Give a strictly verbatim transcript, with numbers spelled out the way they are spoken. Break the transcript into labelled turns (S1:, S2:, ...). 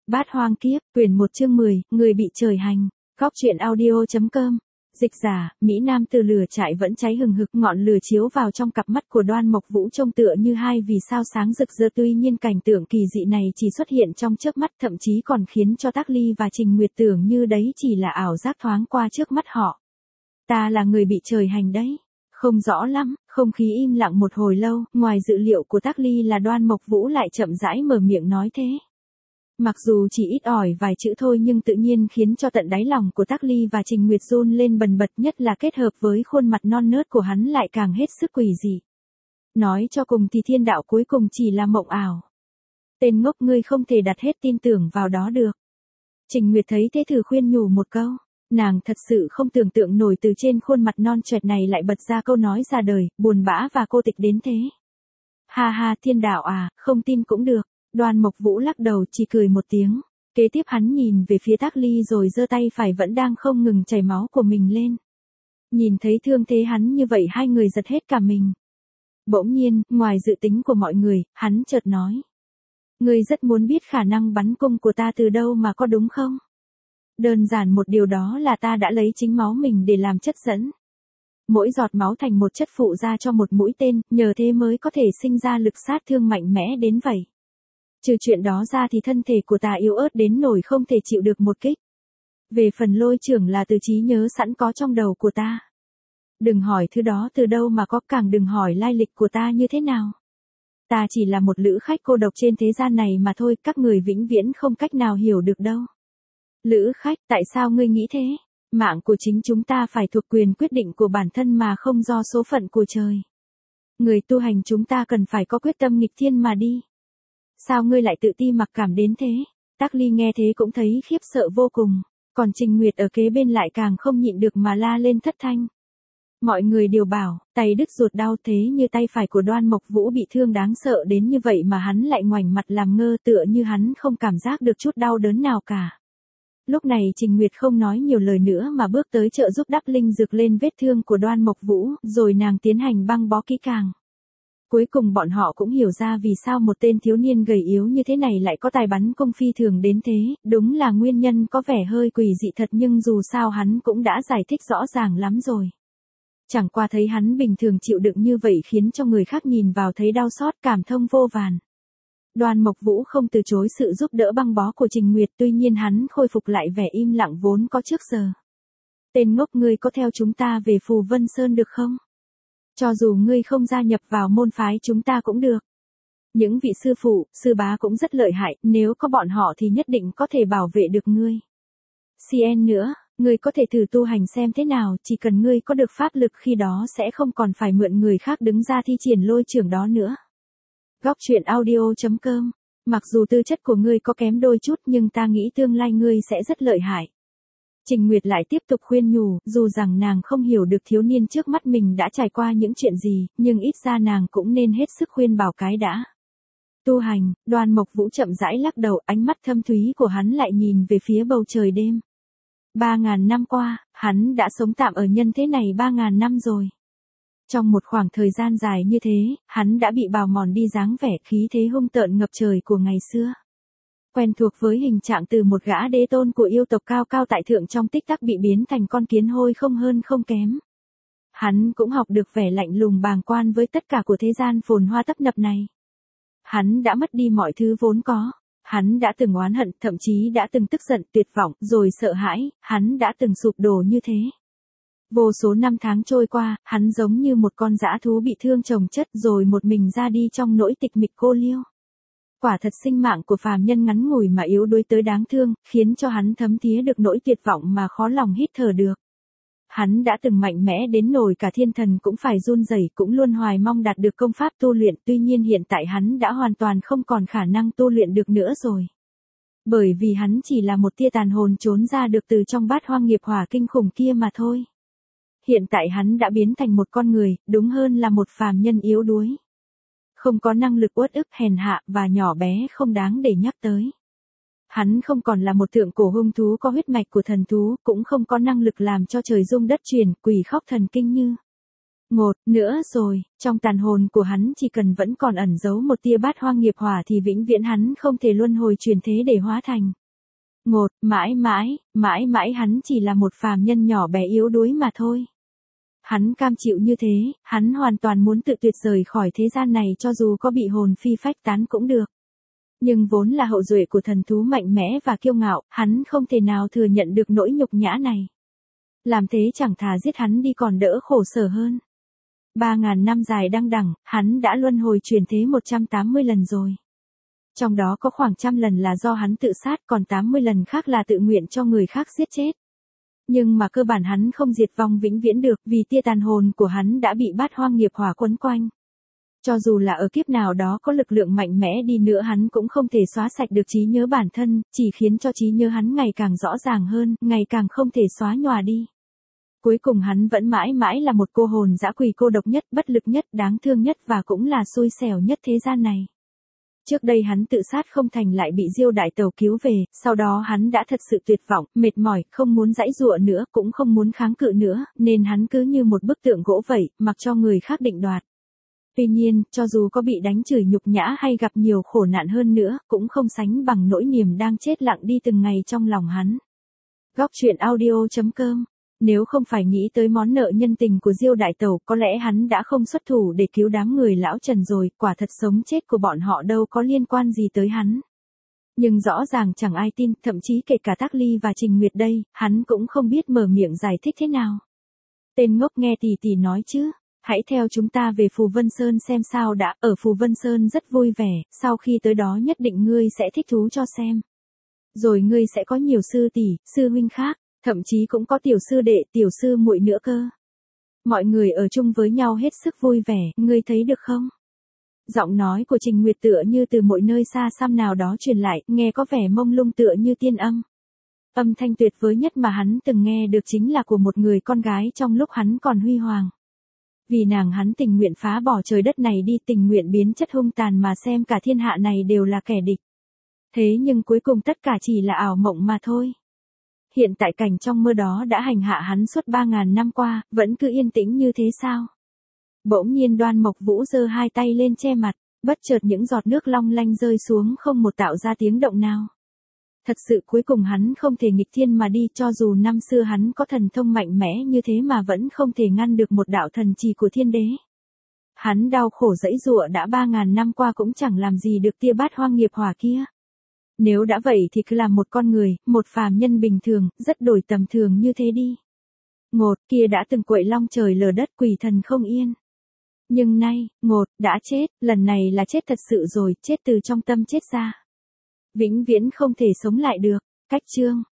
S1: Bát hoang kiếp, quyển một chương mười, người bị trời hành. Góc truyện audio.com. Dịch giả, Mỹ Nam từ lửa trại vẫn cháy hừng hực, ngọn lửa chiếu vào trong cặp mắt của Đoan Mộc Vũ trông tựa như hai vì sao sáng rực rỡ. Tuy nhiên cảnh tượng kỳ dị này chỉ xuất hiện trong chớp mắt, thậm chí còn khiến cho Tác Ly và Trình Nguyệt tưởng như đấy chỉ là ảo giác thoáng qua trước mắt họ. Ta là người bị trời hành đấy. Không rõ lắm, không khí im lặng một hồi lâu, ngoài dự liệu của Tác Ly là Đoan Mộc Vũ lại chậm rãi mở miệng nói thế. Mặc dù chỉ ít ỏi vài chữ thôi nhưng tự nhiên khiến cho tận đáy lòng của Tác Ly và Trình Nguyệt run lên bần bật, nhất là kết hợp với khuôn mặt non nớt của hắn lại càng hết sức quỷ dị. Nói cho cùng thì thiên đạo cuối cùng chỉ là mộng ảo. Tên ngốc, ngươi không thể đặt hết tin tưởng vào đó được. Trình Nguyệt thấy thế thử khuyên nhủ một câu. Nàng thật sự không tưởng tượng nổi từ trên khuôn mặt non choẹt này lại bật ra câu nói ra đời, buồn bã và cô tịch đến thế. Ha ha, thiên đạo à, không tin cũng được. Đoan Mộc Vũ lắc đầu chỉ cười một tiếng. Kế tiếp hắn nhìn về phía Tác Ly rồi giơ tay phải vẫn đang không ngừng chảy máu của mình lên. Nhìn thấy thương thế hắn như vậy hai người giật hết cả mình. Bỗng nhiên, ngoài dự tính của mọi người, hắn chợt nói. Ngươi rất muốn biết khả năng bắn cung của ta từ đâu mà có đúng không? Đơn giản một điều đó là ta đã lấy chính máu mình để làm chất dẫn. Mỗi giọt máu thành một chất phụ ra cho một mũi tên, nhờ thế mới có thể sinh ra lực sát thương mạnh mẽ đến vậy. Trừ chuyện đó ra thì thân thể của ta yếu ớt đến nỗi không thể chịu được một kích. Về phần lôi trưởng là từ trí nhớ sẵn có trong đầu của ta. Đừng hỏi thứ đó từ đâu mà có, càng đừng hỏi lai lịch của ta như thế nào. Ta chỉ là một lữ khách cô độc trên thế gian này mà thôi, các người vĩnh viễn không cách nào hiểu được đâu. Lữ khách, tại sao ngươi nghĩ thế? Mạng của chính chúng ta phải thuộc quyền quyết định của bản thân mà không do số phận của trời. Người tu hành chúng ta cần phải có quyết tâm nghịch thiên mà đi. Sao ngươi lại tự ti mặc cảm đến thế? Tác Ly nghe thế cũng thấy khiếp sợ vô cùng, còn Trình Nguyệt ở kế bên lại càng không nhịn được mà la lên thất thanh. Mọi người đều bảo, tay đứt ruột đau, thế như tay phải của Đoan Mộc Vũ bị thương đáng sợ đến như vậy mà hắn lại ngoảnh mặt làm ngơ, tựa như hắn không cảm giác được chút đau đớn nào cả. Lúc này Trình Nguyệt không nói nhiều lời nữa mà bước tới trợ giúp đắp linh dược lên vết thương của Đoan Mộc Vũ, rồi nàng tiến hành băng bó kỹ càng. Cuối cùng bọn họ cũng hiểu ra vì sao một tên thiếu niên gầy yếu như thế này lại có tài bắn cung phi thường đến thế, đúng là nguyên nhân có vẻ hơi quỷ dị thật nhưng dù sao hắn cũng đã giải thích rõ ràng lắm rồi. Chẳng qua thấy hắn bình thường chịu đựng như vậy khiến cho người khác nhìn vào thấy đau xót cảm thông vô vàn. Đoan Mộc Vũ không từ chối sự giúp đỡ băng bó của Trình Nguyệt, tuy nhiên hắn khôi phục lại vẻ im lặng vốn có trước giờ. Tên ngốc, ngươi có theo chúng ta về Phù Vân Sơn được không? Cho dù ngươi không gia nhập vào môn phái chúng ta cũng được. Những vị sư phụ, sư bá cũng rất lợi hại, nếu có bọn họ thì nhất định có thể bảo vệ được ngươi. Cn nữa, ngươi có thể thử tu hành xem thế nào, chỉ cần ngươi có được pháp lực khi đó sẽ không còn phải mượn người khác đứng ra thi triển lôi trưởng đó nữa. Góc truyện audio.com. Mặc dù tư chất của ngươi có kém đôi chút nhưng ta nghĩ tương lai ngươi sẽ rất lợi hại. Trình Nguyệt lại tiếp tục khuyên nhủ, dù rằng nàng không hiểu được thiếu niên trước mắt mình đã trải qua những chuyện gì, nhưng ít ra nàng cũng nên hết sức khuyên bảo cái đã. Tu hành, Đoan Mộc Vũ chậm rãi lắc đầu, ánh mắt thâm thúy của hắn lại nhìn về phía bầu trời đêm. Ba ngàn năm qua, hắn đã sống tạm ở nhân thế này ba ngàn năm rồi. Trong một khoảng thời gian dài như thế, hắn đã bị bào mòn đi dáng vẻ khí thế hung tợn ngập trời của ngày xưa. Quen thuộc với hình trạng từ một gã đế tôn của yêu tộc cao cao tại thượng trong tích tắc bị biến thành con kiến hôi không hơn không kém. Hắn cũng học được vẻ lạnh lùng bàng quan với tất cả của thế gian phồn hoa tấp nập này. Hắn đã mất đi mọi thứ vốn có. Hắn đã từng oán hận, thậm chí đã từng tức giận, tuyệt vọng, rồi sợ hãi, hắn đã từng sụp đổ như thế. Vô số năm tháng trôi qua, hắn giống như một con dã thú bị thương chồng chất rồi một mình ra đi trong nỗi tịch mịch cô liêu. Quả thật sinh mạng của phàm nhân ngắn ngủi mà yếu đuối tới đáng thương, khiến cho hắn thấm thía được nỗi tuyệt vọng mà khó lòng hít thở được. Hắn đã từng mạnh mẽ đến nỗi cả thiên thần cũng phải run rẩy, cũng luôn hoài mong đạt được công pháp tu luyện, tuy nhiên hiện tại hắn đã hoàn toàn không còn khả năng tu luyện được nữa rồi. Bởi vì hắn chỉ là một tia tàn hồn trốn ra được từ trong bát hoang nghiệp hỏa kinh khủng kia mà thôi. Hiện tại hắn đã biến thành một con người, đúng hơn là một phàm nhân yếu đuối. Không có năng lực uất ức, hèn hạ và nhỏ bé không đáng để nhắc tới. Hắn không còn là một thượng cổ hung thú có huyết mạch của thần thú, cũng không có năng lực làm cho trời rung đất chuyển, quỷ khóc thần kinh như. Ngột, nữa rồi, trong tàn hồn của hắn chỉ cần vẫn còn ẩn giấu một tia bát hoang nghiệp hỏa thì vĩnh viễn hắn không thể luân hồi chuyển thế để hóa thành. Ngột, mãi mãi, mãi mãi hắn chỉ là một phàm nhân nhỏ bé yếu đuối mà thôi. Hắn cam chịu như thế, hắn hoàn toàn muốn tự tuyệt rời khỏi thế gian này cho dù có bị hồn phi phách tán cũng được. Nhưng vốn là hậu duệ của thần thú mạnh mẽ và kiêu ngạo, hắn không thể nào thừa nhận được nỗi nhục nhã này. Làm thế chẳng thà giết hắn đi còn đỡ khổ sở hơn. Ba ngàn năm dài đăng đẳng, hắn đã luân hồi chuyển thế một trăm tám mươi lần rồi. Trong đó có khoảng trăm lần là do hắn tự sát, còn tám mươi lần khác là tự nguyện cho người khác giết chết. Nhưng mà cơ bản hắn không diệt vong vĩnh viễn được vì tia tàn hồn của hắn đã bị bát hoang nghiệp hỏa quấn quanh. Cho dù là ở kiếp nào đó có lực lượng mạnh mẽ đi nữa hắn cũng không thể xóa sạch được trí nhớ bản thân, chỉ khiến cho trí nhớ hắn ngày càng rõ ràng hơn, ngày càng không thể xóa nhòa đi. Cuối cùng hắn vẫn mãi mãi là một cô hồn dã quỷ cô độc nhất, bất lực nhất, đáng thương nhất và cũng là xui xẻo nhất thế gian này. Trước đây hắn tự sát không thành lại bị Diêu đại tẩu cứu về, sau đó hắn đã thật sự tuyệt vọng, mệt mỏi, không muốn giãy giụa nữa, cũng không muốn kháng cự nữa, nên hắn cứ như một bức tượng gỗ vậy, mặc cho người khác định đoạt. Tuy nhiên, cho dù có bị đánh chửi nhục nhã hay gặp nhiều khổ nạn hơn nữa, cũng không sánh bằng nỗi niềm đang chết lặng đi từng ngày trong lòng hắn. Góc truyện audio chấm com. Nếu không phải nghĩ tới món nợ nhân tình của Diêu đại tẩu, có lẽ hắn đã không xuất thủ để cứu đám người lão Trần rồi, quả thật sống chết của bọn họ đâu có liên quan gì tới hắn. Nhưng rõ ràng chẳng ai tin, thậm chí kể cả Tác Ly và Trình Nguyệt đây, hắn cũng không biết mở miệng giải thích thế nào. Tên ngốc nghe tỷ tỷ nói chứ, hãy theo chúng ta về Phù Vân Sơn xem sao đã, ở Phù Vân Sơn rất vui vẻ, sau khi tới đó nhất định ngươi sẽ thích thú cho xem. Rồi ngươi sẽ có nhiều sư tỷ, sư huynh khác. Thậm chí cũng có tiểu sư đệ, tiểu sư muội nữa cơ. Mọi người ở chung với nhau hết sức vui vẻ, ngươi thấy được không? Giọng nói của Trình Nguyệt tựa như từ mọi nơi xa xăm nào đó truyền lại, nghe có vẻ mông lung tựa như tiên âm. Âm thanh tuyệt vời nhất mà hắn từng nghe được chính là của một người con gái trong lúc hắn còn huy hoàng. Vì nàng hắn tình nguyện phá bỏ trời đất này đi, tình nguyện biến chất hung tàn mà xem cả thiên hạ này đều là kẻ địch. Thế nhưng cuối cùng tất cả chỉ là ảo mộng mà thôi. Hiện tại cảnh trong mơ đó đã hành hạ hắn suốt ba ngàn năm qua, vẫn cứ yên tĩnh như thế sao? Bỗng nhiên Đoan Mộc Vũ giơ hai tay lên che mặt, bất chợt những giọt nước long lanh rơi xuống không một tạo ra tiếng động nào. Thật sự cuối cùng hắn không thể nghịch thiên mà đi, cho dù năm xưa hắn có thần thông mạnh mẽ như thế mà vẫn không thể ngăn được một đạo thần trì của thiên đế. Hắn đau khổ giãy giụa đã ba ngàn năm qua cũng chẳng làm gì được tia bát hoang nghiệp hỏa kia. Nếu đã vậy thì cứ làm một con người, một phàm nhân bình thường, rất đổi tầm thường như thế đi. Ngột, kia đã từng quậy long trời lở đất, quỷ thần không yên. Nhưng nay, Ngột, đã chết, lần này là chết thật sự rồi, chết từ trong tâm chết ra. Vĩnh viễn không thể sống lại được. Cách chương.